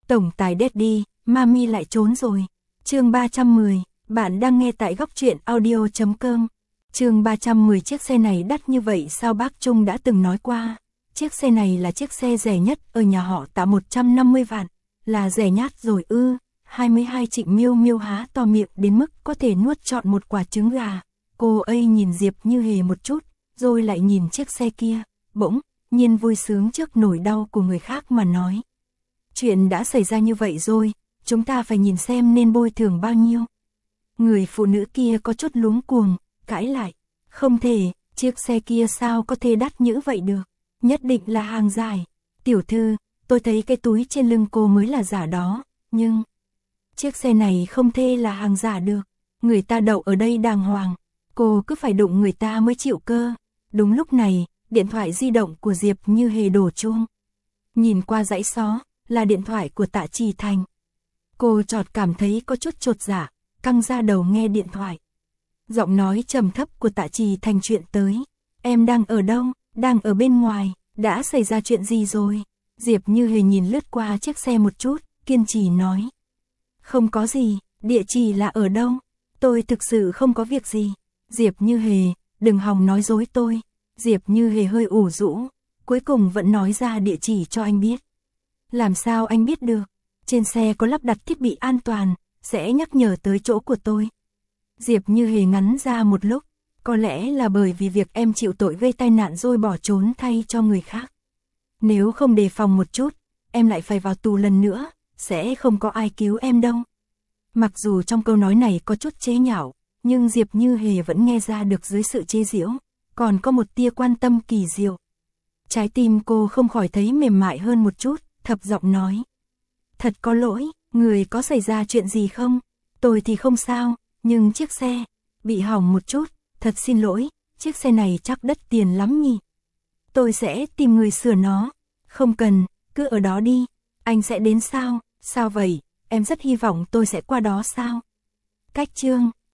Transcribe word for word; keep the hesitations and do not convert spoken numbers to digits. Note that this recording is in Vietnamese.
Tổng tài Daddy, Mami lại trốn rồi. Chương ba trăm mười, bạn đang nghe tại góc truyện audio chấm com. Chương ba trăm mười, chiếc xe này đắt như vậy sao? Bác Trung đã từng nói qua. Chiếc xe này là chiếc xe rẻ nhất ở nhà họ Tạ, một trăm năm mươi vạn. Là rẻ nhát rồi ư? hai mươi hai Trịnh Miêu Miêu há to miệng đến mức có thể nuốt trọn một quả trứng gà. Cô ấy nhìn Diệp Như Hề một chút, rồi lại nhìn chiếc xe kia, bỗng nhiên vui sướng trước nỗi đau của người khác mà nói. Chuyện đã xảy ra như vậy rồi, chúng ta phải nhìn xem nên bồi thường bao nhiêu. Người phụ nữ kia có chút luống cuồng, cãi lại. Không thể, chiếc xe kia sao có thể đắt như vậy được, nhất định là hàng giả. Tiểu thư, tôi thấy cái túi trên lưng cô mới là giả đó, nhưng chiếc xe này không thể là hàng giả được. Người ta đậu ở đây đàng hoàng, cô cứ phải đụng người ta mới chịu cơ. Đúng lúc này, điện thoại di động của Diệp Như Hề đổ chuông. Nhìn qua dãy số, là điện thoại của Tạ Trì Thành. Cô chợt cảm thấy có chút chột dạ, căng ra đầu nghe điện thoại. Giọng nói trầm thấp của Tạ Trì Thành chuyện tới. Em đang ở đâu? Đang ở bên ngoài. Đã xảy ra chuyện gì rồi? Diệp Như Hề nhìn lướt qua chiếc xe một chút, kiên trì nói. Không có gì, địa chỉ là ở đâu? Tôi thực sự không có việc gì. Diệp Như Hề, đừng hòng nói dối tôi. Diệp Như Hề hơi ủ rũ, cuối cùng vẫn nói ra địa chỉ cho anh biết. Làm sao anh biết được? Trên xe có lắp đặt thiết bị an toàn, sẽ nhắc nhở tới chỗ của tôi. Diệp Như Hề ngắn ra một lúc, có lẽ là bởi vì việc em chịu tội gây tai nạn rồi bỏ trốn thay cho người khác. Nếu không đề phòng một chút, em lại phải vào tù lần nữa, sẽ không có ai cứu em đâu. Mặc dù trong câu nói này có chút chế nhạo, nhưng Diệp Như Hề vẫn nghe ra được dưới sự chế giễu, còn có một tia quan tâm kỳ diệu. Trái tim cô không khỏi thấy mềm mại hơn một chút, thấp giọng nói. Thật có lỗi, người có xảy ra chuyện gì không? Tôi thì không sao, nhưng chiếc xe bị hỏng một chút, thật xin lỗi, chiếc xe này chắc đắt tiền lắm nhỉ. Tôi sẽ tìm người sửa nó. Không cần, cứ ở đó đi. Anh sẽ đến sao? Sao vậy? Em rất hy vọng tôi sẽ qua đó sao? Cách chương